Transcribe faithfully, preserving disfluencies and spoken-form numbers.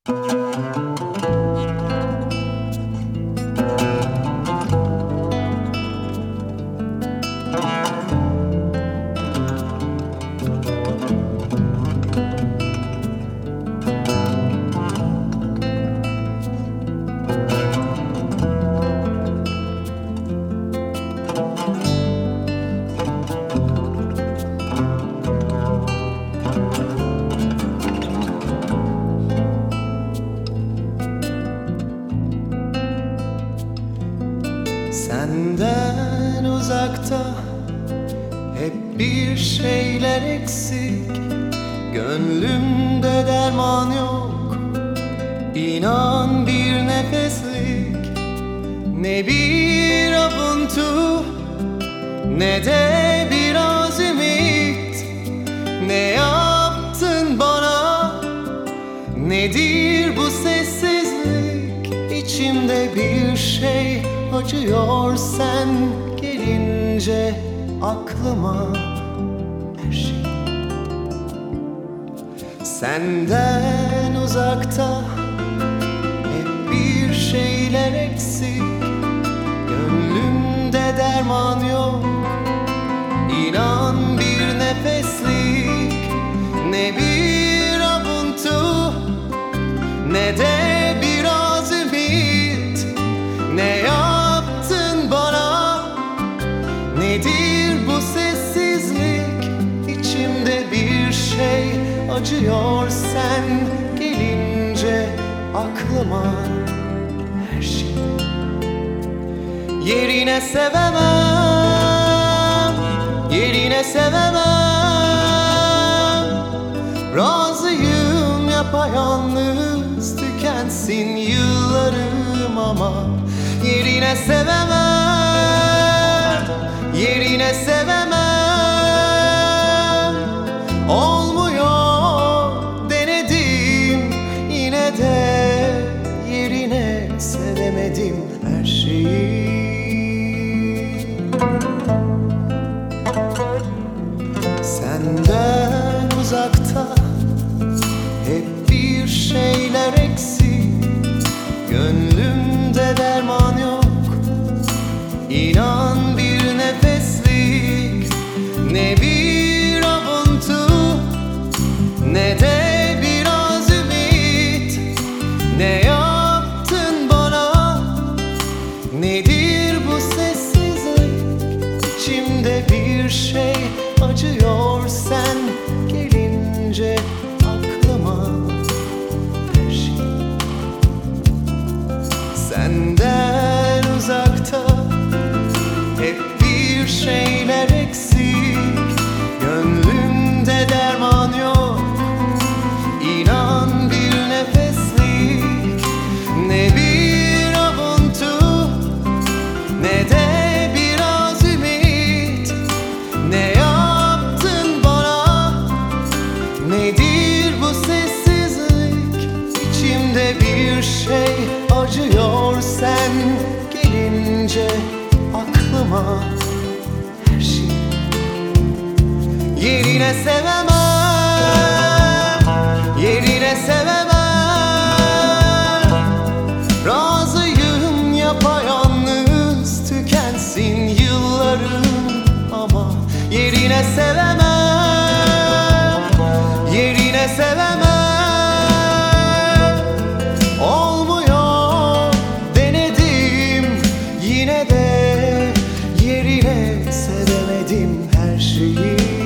Senden uzakta hep bir şeyler eksik. Gönlümde derman yok, İnan bir nefeslik. Ne bir avuntu, ne de biraz ümit. Ne yaptın bana, nedir bu sessizlik? İçimde bir şey acıyor sen gelince aklıma her şey. Senden uzakta hep bir şeyler eksik. Gönlümde derman yok, İnan bir nefeslik. Ne bir avuntu, ne de biraz ümit. Ne yaptın bana, nedir bu sessizlik? İçimde bir şey acıyor sen gelince aklıma her şey. Yerine sevemem, yerine sevemem. Razıyım yapayalnız tükensin yıllarım ama yerine sevemem, yerine sevemem. Olmuyor denedim, yine de yerine sevemedim her şeyi. Senden uzakta hep bir şeyler eksik. Gönlümde derman yok, İnan bir nefeslik. Ne bir avuntu, ne de biraz ümit. Ne yaptın bana, nedir bu sessizlik? İçimde bir şey acıyor sen gelince aklıma her şey. Senden uzakta hep bir şeyler eksik. Gönlümde derman yok, İnan bir nefeslik. Ne bir avuntu, ne de biraz ümit. Ne yaptın bana, nedir bu sessizlik? İçimde bir şey acıyor sen gelince aklıma her şey. Yerine sevemem, yerine sevemem. Razıyım yapayalnız tükensin yıllarım ama yerine sevemem, yerine sevemem. Olmuyor denedim, yine de yerine sevemedim her şeyi.